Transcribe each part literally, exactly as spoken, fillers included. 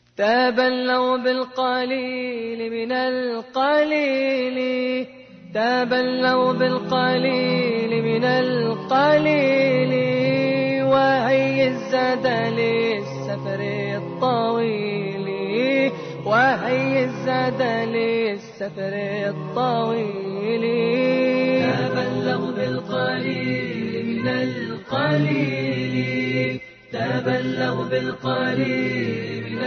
تبلوا بالقليل من القليل، تبلوا بالقليل من القليل، وهي الزاد للسفر الطويل، وهي الزاد للسفر الطويل. تبلوا بالقليل من القليل، تبلوا بالقليل من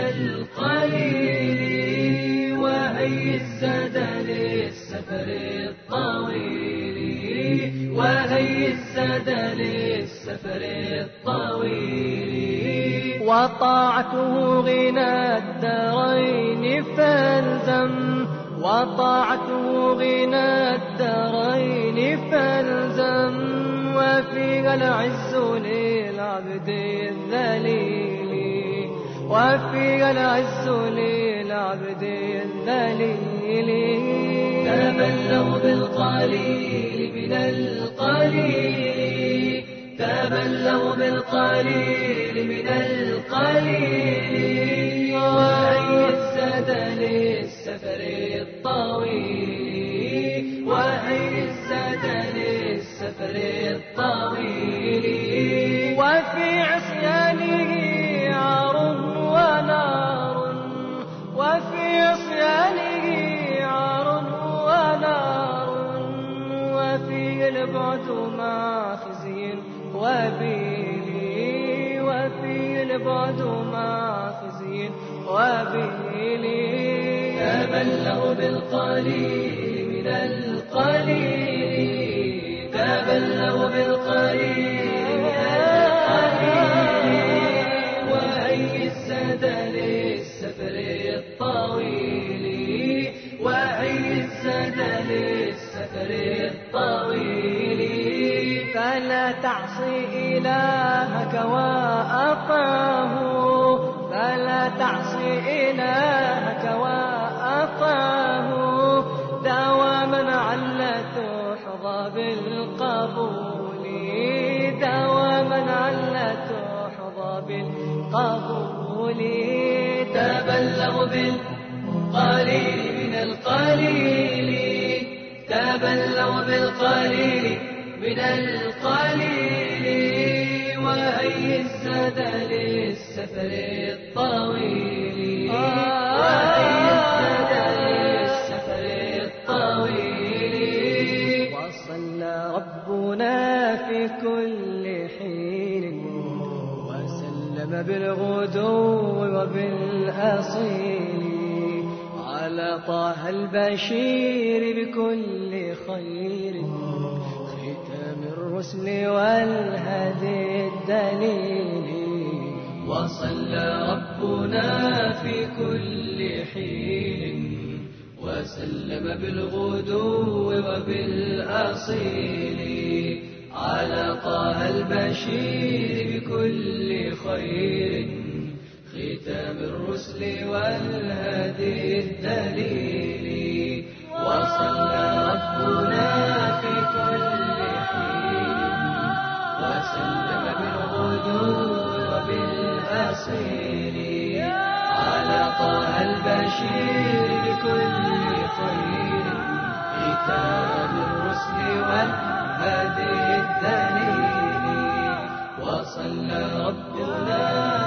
القليل، وهي الزاد للسفر الطويل، وهي الزاد للسفر الطويل. وطاعته غنى الدارين فالزم، وطاعته غنى الدارين فالزم، وفيها العز للعبد الذليل، وفيها العز للعبد الذليل. تبلوا بالقليل من القليل، تبلوا بالقليل من القليل، وهي الزاد للسفر الطويل، وهي الزاد للسفر الطويل. وفي عصيانه عار ونار، وفي عصيانه عار ونار، وفيه البعد مع خزي وبيل، وفيه البعد مع خزي وبيل. تبلوا بالقليل من القليل، تبلوا بالقليل من القليل، وهي الزاد للسفر الطويل، وهي الزاد للسفر الطويل. فلا تعصي إلهك وأطاه، فلا تعصي إلهك وأطاه، دواما على تحظى بالقبول، دواما على تحظى بالقبول. تبلوا بالقليل من القليل، تبلوا بالقليل من القليل، وهي الزاد للسفر الطويل، وهي الزاد للسفر الطويل. وصلى ربنا في كل حين، وسلم بالغدو وبالأصيل، على طه البشير بكل خير، ختام الرسل والهدي الدليل. وصلى ربنا في كل حين، وسلم بالغدو وبالأصيل، على طه البشير بكل خير، ختام الرسل والهدي الدليل. وصلى ربنا في كل حين، وسلم بالغدو وبالأصيل، على طه البشير بكل خير، ختام الرسل والهدي الدليل. وصلى ربنا